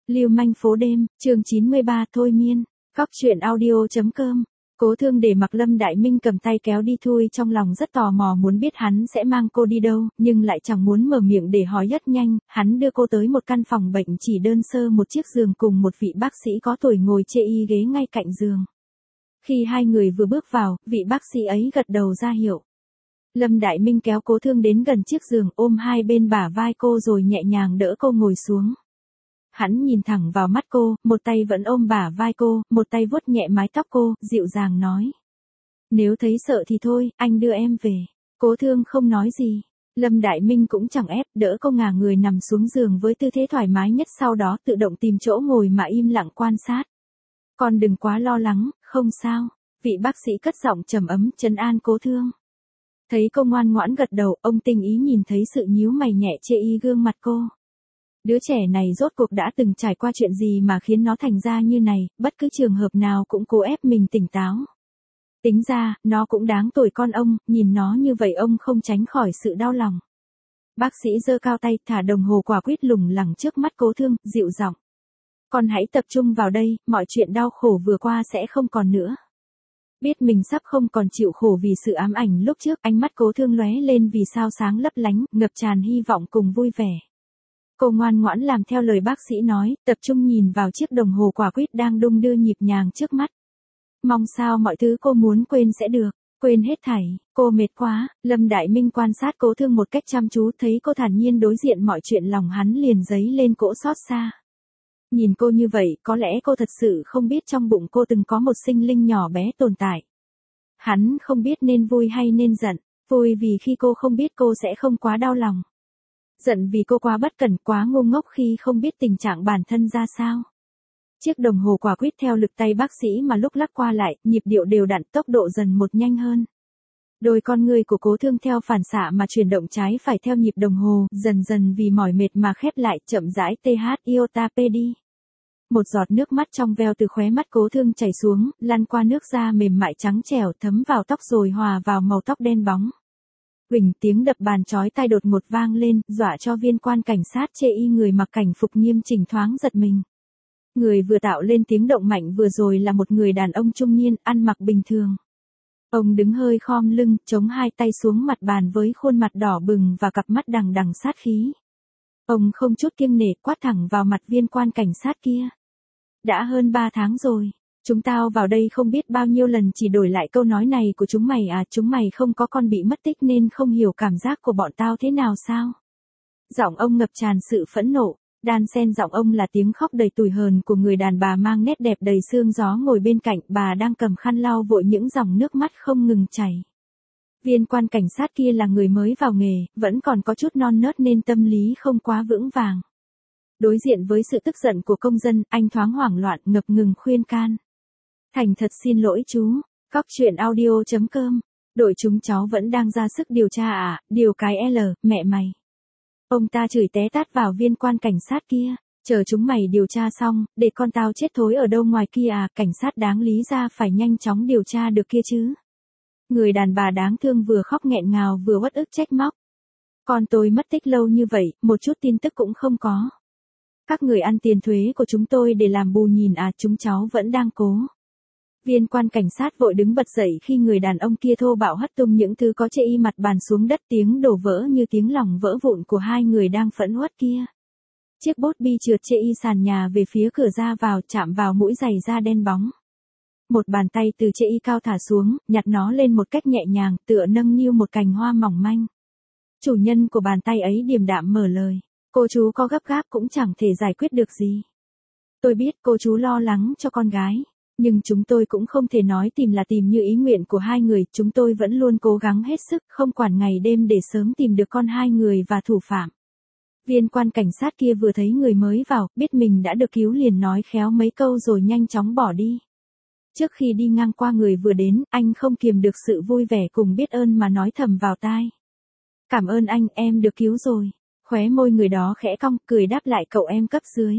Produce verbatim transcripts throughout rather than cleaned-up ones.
Lưu manh phố đêm, chương chín mươi ba thôi miên, Cóc truyện audio.com. Cố Thương để mặc Lâm Đại Minh cầm tay kéo đi thui trong lòng rất tò mò muốn biết hắn sẽ mang cô đi đâu, nhưng lại chẳng muốn mở miệng để hỏi rất nhanh, hắn đưa cô tới một căn phòng bệnh chỉ đơn sơ một chiếc giường cùng một vị bác sĩ có tuổi ngồi chê y ghế ngay cạnh giường. Khi hai người vừa bước vào, vị bác sĩ ấy gật đầu ra hiệu. Lâm Đại Minh kéo Cố Thương đến gần chiếc giường ôm hai bên bả vai cô rồi nhẹ nhàng đỡ cô ngồi xuống. Hắn nhìn thẳng vào mắt cô, một tay vẫn ôm bả vai cô, một tay vuốt nhẹ mái tóc cô, dịu dàng nói. Nếu thấy sợ thì thôi, anh đưa em về. Cố Thương không nói gì. Lâm Đại Minh cũng chẳng ép, đỡ cô ngả người nằm xuống giường với tư thế thoải mái nhất, sau đó tự động tìm chỗ ngồi mà im lặng quan sát. Con đừng quá lo lắng, không sao. Vị bác sĩ cất giọng trầm ấm trấn an Cố Thương. Thấy cô ngoan ngoãn gật đầu, ông tinh ý nhìn thấy sự nhíu mày nhẹ chê y gương mặt cô. Đứa trẻ này rốt cuộc đã từng trải qua chuyện gì mà khiến nó thành ra như này, bất cứ trường hợp nào cũng cố ép mình tỉnh táo. Tính ra, nó cũng đáng tuổi con ông, nhìn nó như vậy ông không tránh khỏi sự đau lòng. Bác sĩ giơ cao tay thả đồng hồ quả quýt lủng lẳng trước mắt Cố Thương, dịu giọng. Con hãy tập trung vào đây, mọi chuyện đau khổ vừa qua sẽ không còn nữa. Biết mình sắp không còn chịu khổ vì sự ám ảnh lúc trước, ánh mắt Cố Thương lóe lên vì sao sáng lấp lánh, ngập tràn hy vọng cùng vui vẻ. Cô ngoan ngoãn làm theo lời bác sĩ nói, tập trung nhìn vào chiếc đồng hồ quả quýt đang đung đưa nhịp nhàng trước mắt. Mong sao mọi thứ cô muốn quên sẽ được, quên hết thảy, cô mệt quá. Lâm Đại Minh quan sát Cố Thương một cách chăm chú, thấy cô thản nhiên đối diện mọi chuyện, lòng hắn liền dấy lên cỗ xót xa. Nhìn cô như vậy, có lẽ cô thật sự không biết trong bụng cô từng có một sinh linh nhỏ bé tồn tại. Hắn không biết nên vui hay nên giận, vui vì khi cô không biết cô sẽ không quá đau lòng. Giận vì cô quá bất cẩn, quá ngu ngốc khi không biết tình trạng bản thân ra sao. Chiếc đồng hồ quả quýt theo lực tay bác sĩ mà lúc lắc qua lại, nhịp điệu đều đặn, tốc độ dần một nhanh hơn. Đôi con người của Cố Thương theo phản xạ mà chuyển động trái phải theo nhịp đồng hồ, dần dần vì mỏi mệt mà khép lại, chậm rãi th iota p đi. Một giọt nước mắt trong veo từ khóe mắt Cố Thương chảy xuống, lăn qua nước da mềm mại trắng trẻo thấm vào tóc rồi hòa vào màu tóc đen bóng. Huỳnh, tiếng đập bàn chói tai đột ngột vang lên, dọa cho viên quan cảnh sát chê y người mặc cảnh phục nghiêm chỉnh thoáng giật mình. Người vừa tạo lên tiếng động mạnh vừa rồi là một người đàn ông trung niên, ăn mặc bình thường. Ông đứng hơi khom lưng, chống hai tay xuống mặt bàn với khuôn mặt đỏ bừng và cặp mắt đằng đằng sát khí. Ông không chút kiêng nể quát thẳng vào mặt viên quan cảnh sát kia. Đã hơn ba tháng rồi. Chúng tao vào đây không biết bao nhiêu lần chỉ đổi lại câu nói này của chúng mày à, chúng mày không có con bị mất tích nên không hiểu cảm giác của bọn tao thế nào sao? Giọng ông ngập tràn sự phẫn nộ, đan xen giọng ông là tiếng khóc đầy tủi hờn của người đàn bà mang nét đẹp đầy sương gió ngồi bên cạnh, bà đang cầm khăn lau vội những dòng nước mắt không ngừng chảy. Viên quan cảnh sát kia là người mới vào nghề, vẫn còn có chút non nớt nên tâm lý không quá vững vàng. Đối diện với sự tức giận của công dân, anh thoáng hoảng loạn, ngập ngừng khuyên can. Thành thật xin lỗi chú, Cóc truyện audio.com. Đội chúng cháu vẫn đang ra sức điều tra à, điều cái L, mẹ mày. Ông ta chửi té tát vào viên quan cảnh sát kia, chờ chúng mày điều tra xong, để con tao chết thối ở đâu ngoài kia à, cảnh sát đáng lý ra phải nhanh chóng điều tra được kia chứ. Người đàn bà đáng thương vừa khóc nghẹn ngào vừa uất ức trách móc. Con tôi mất tích lâu như vậy, một chút tin tức cũng không có. Các người ăn tiền thuế của chúng tôi để làm bù nhìn à, chúng cháu vẫn đang cố. Viên quan cảnh sát vội đứng bật dậy khi người đàn ông kia thô bạo hất tung những thứ có chê y mặt bàn xuống đất, tiếng đổ vỡ như tiếng lòng vỡ vụn của hai người đang phẫn uất kia. Chiếc bốt bi trượt chê y sàn nhà về phía cửa ra vào, chạm vào mũi giày da đen bóng. Một bàn tay từ chê y cao thả xuống, nhặt nó lên một cách nhẹ nhàng, tựa nâng niu một cành hoa mỏng manh. Chủ nhân của bàn tay ấy điềm đạm mở lời. Cô chú có gấp gáp cũng chẳng thể giải quyết được gì. Tôi biết cô chú lo lắng cho con gái. Nhưng chúng tôi cũng không thể nói tìm là tìm như ý nguyện của hai người, chúng tôi vẫn luôn cố gắng hết sức, không quản ngày đêm để sớm tìm được con hai người và thủ phạm. Viên quan cảnh sát kia vừa thấy người mới vào, biết mình đã được cứu liền nói khéo mấy câu rồi nhanh chóng bỏ đi. Trước khi đi ngang qua người vừa đến, anh không kiềm được sự vui vẻ cùng biết ơn mà nói thầm vào tai. Cảm ơn anh, em được cứu rồi. Khóe môi người đó khẽ cong, cười đáp lại cậu em cấp dưới.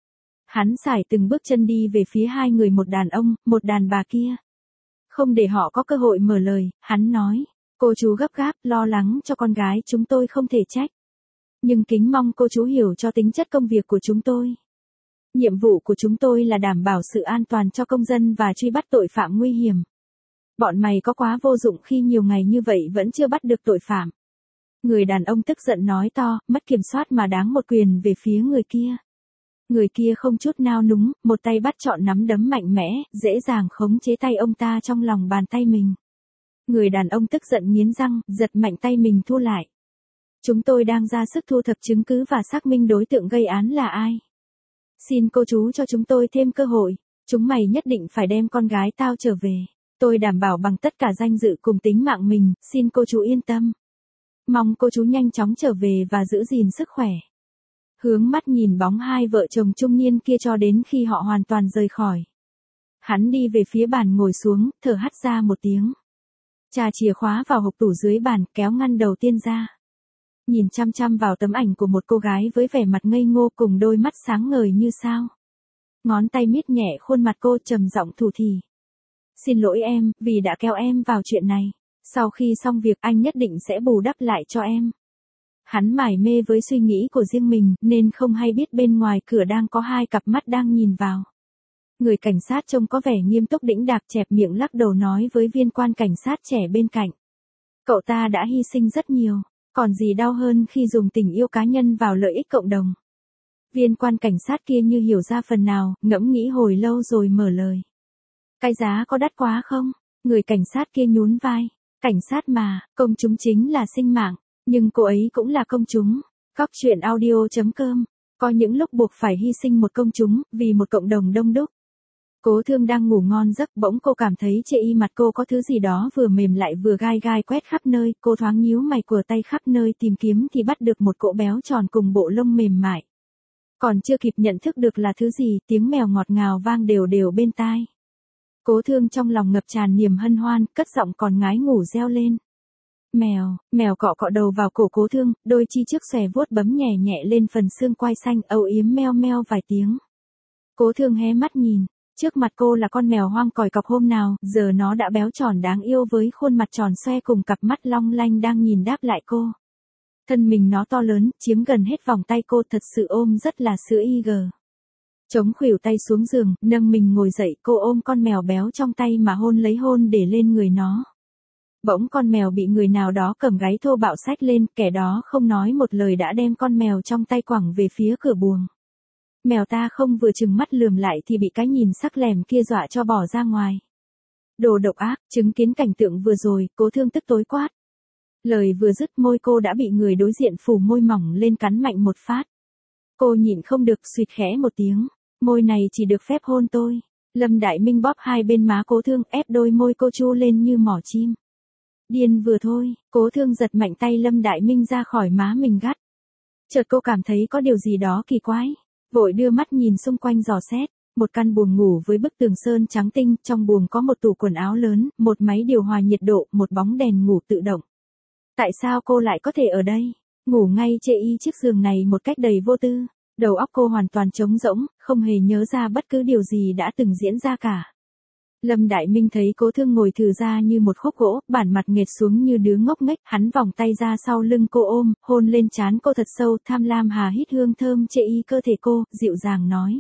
Hắn sải từng bước chân đi về phía hai người, một đàn ông, một đàn bà kia. Không để họ có cơ hội mở lời, hắn nói, cô chú gấp gáp, lo lắng cho con gái chúng tôi không thể trách. Nhưng kính mong cô chú hiểu cho tính chất công việc của chúng tôi. Nhiệm vụ của chúng tôi là đảm bảo sự an toàn cho công dân và truy bắt tội phạm nguy hiểm. Bọn mày có quá vô dụng khi nhiều ngày như vậy vẫn chưa bắt được tội phạm. Người đàn ông tức giận nói to, mất kiểm soát mà đáng một quyền về phía người kia. Người kia không chút nao núng, một tay bắt trọn nắm đấm mạnh mẽ, dễ dàng khống chế tay ông ta trong lòng bàn tay mình. Người đàn ông tức giận nghiến răng, giật mạnh tay mình thu lại. Chúng tôi đang ra sức thu thập chứng cứ và xác minh đối tượng gây án là ai. Xin cô chú cho chúng tôi thêm cơ hội, chúng mày nhất định phải đem con gái tao trở về. Tôi đảm bảo bằng tất cả danh dự cùng tính mạng mình, xin cô chú yên tâm. Mong cô chú nhanh chóng trở về và giữ gìn sức khỏe. Hướng mắt nhìn bóng hai vợ chồng trung niên kia cho đến khi họ hoàn toàn rời khỏi. Hắn đi về phía bàn ngồi xuống, thở hắt ra một tiếng. Chà chìa khóa vào hộp tủ dưới bàn, kéo ngăn đầu tiên ra. Nhìn chăm chăm vào tấm ảnh của một cô gái với vẻ mặt ngây ngô cùng đôi mắt sáng ngời như sao. Ngón tay miết nhẹ khuôn mặt cô, trầm giọng thủ thỉ. Xin lỗi em, vì đã kéo em vào chuyện này. Sau khi xong việc anh nhất định sẽ bù đắp lại cho em. Hắn mải mê với suy nghĩ của riêng mình, nên không hay biết bên ngoài cửa đang có hai cặp mắt đang nhìn vào. Người cảnh sát trông có vẻ nghiêm túc đĩnh đạc chẹp miệng lắc đầu nói với viên quan cảnh sát trẻ bên cạnh. Cậu ta đã hy sinh rất nhiều, còn gì đau hơn khi dùng tình yêu cá nhân vào lợi ích cộng đồng. Viên quan cảnh sát kia như hiểu ra phần nào, ngẫm nghĩ hồi lâu rồi mở lời. Cái giá có đắt quá không? Người cảnh sát kia nhún vai. Cảnh sát mà, công chúng chính là sinh mạng, nhưng cô ấy cũng là công chúng. Góc truyện audio chấm com. Có những lúc buộc phải hy sinh một công chúng, vì một cộng đồng đông đúc. Cố Thương đang ngủ ngon giấc, bỗng cô cảm thấy chê y mặt cô có thứ gì đó vừa mềm lại vừa gai gai quét khắp nơi, cô thoáng nhíu mày của tay khắp nơi tìm kiếm thì bắt được một cỗ béo tròn cùng bộ lông mềm mại. Còn chưa kịp nhận thức được là thứ gì, tiếng mèo ngọt ngào vang đều đều bên tai. Cố Thương trong lòng ngập tràn niềm hân hoan, cất giọng còn ngái ngủ reo lên. Mèo, mèo cọ cọ đầu vào cổ Cố Thương, đôi chi trước xòe vuốt bấm nhẹ nhẹ lên phần xương quai xanh, âu yếm meo meo vài tiếng. Cố Thương hé mắt nhìn, trước mặt cô là con mèo hoang còi cọc hôm nào, giờ nó đã béo tròn đáng yêu với khuôn mặt tròn xoe cùng cặp mắt long lanh đang nhìn đáp lại cô. Thân mình nó to lớn, chiếm gần hết vòng tay cô, thật sự ôm rất là sữa y gờ. Chống khuỷu tay xuống giường, nâng mình ngồi dậy, cô ôm con mèo béo trong tay mà hôn lấy hôn để lên người nó. Bỗng con mèo bị người nào đó cầm gáy thô bạo xách lên, kẻ đó không nói một lời đã đem con mèo trong tay quẳng về phía cửa buồng. Mèo ta không vừa chừng mắt lườm lại thì bị cái nhìn sắc lẻm kia dọa cho bỏ ra ngoài. Đồ độc ác, chứng kiến cảnh tượng vừa rồi, Cố Thương tức tối quát. Lời vừa dứt môi cô đã bị người đối diện phủ môi mỏng lên cắn mạnh một phát. Cô nhịn không được suýt khẽ một tiếng, môi này chỉ được phép hôn tôi. Lâm Đại Minh bóp hai bên má Cố Thương ép đôi môi cô chu lên như mỏ chim. Điên vừa thôi, Cố Thương giật mạnh tay Lâm Đại Minh ra khỏi má mình gắt. Chợt cô cảm thấy có điều gì đó kỳ quái, vội đưa mắt nhìn xung quanh dò xét. Một căn buồng ngủ với bức tường sơn trắng tinh, trong buồng có một tủ quần áo lớn, một máy điều hòa nhiệt độ, một bóng đèn ngủ tự động. Tại sao cô lại có thể ở đây? Ngủ ngay chê y chiếc giường này một cách đầy vô tư. Đầu óc cô hoàn toàn trống rỗng, không hề nhớ ra bất cứ điều gì đã từng diễn ra cả. Lâm Đại Minh thấy Cố Thương ngồi thừ ra như một khúc gỗ, bản mặt nghệt xuống như đứa ngốc nghếch, hắn vòng tay ra sau lưng cô ôm, hôn lên trán cô thật sâu, tham lam hà hít hương thơm chê y cơ thể cô, dịu dàng nói.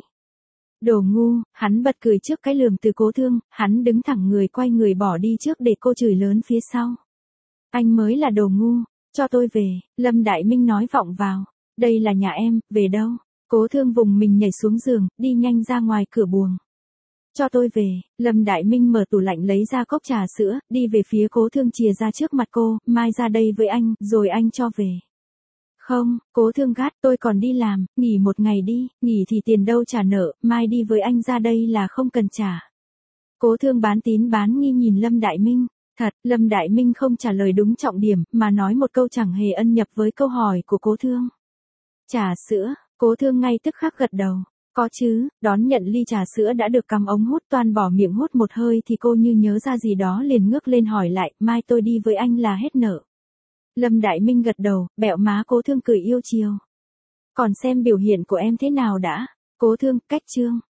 Đồ ngu, hắn bật cười trước cái lườm từ Cố Thương, hắn đứng thẳng người quay người bỏ đi trước để cô chửi lớn phía sau. Anh mới là đồ ngu, cho tôi về, Lâm Đại Minh nói vọng vào. Đây là nhà em, về đâu? Cố Thương vùng mình nhảy xuống giường, đi nhanh ra ngoài cửa buồng. Cho tôi về, Lâm Đại Minh mở tủ lạnh lấy ra cốc trà sữa, đi về phía Cố Thương chìa ra trước mặt cô, mai ra đây với anh, rồi anh cho về. Không, Cố Thương gắt, tôi còn đi làm, nghỉ một ngày đi, nghỉ thì tiền đâu trả nợ, mai đi với anh ra đây là không cần trả. Cố Thương bán tín bán nghi nhìn Lâm Đại Minh. Thật, Lâm Đại Minh không trả lời đúng trọng điểm, mà nói một câu chẳng hề ân nhập với câu hỏi của Cố Thương. Trà sữa, Cố Thương ngay tức khắc gật đầu. Có chứ, đón nhận ly trà sữa đã được cắm ống hút toan bỏ miệng hút một hơi thì cô như nhớ ra gì đó liền ngước lên hỏi lại, mai tôi đi với anh là hết nợ. Lâm Đại Minh gật đầu, bẹo má Cố Thương cười yêu chiều. Còn xem biểu hiện của em thế nào đã. Cố Thương, cách chương.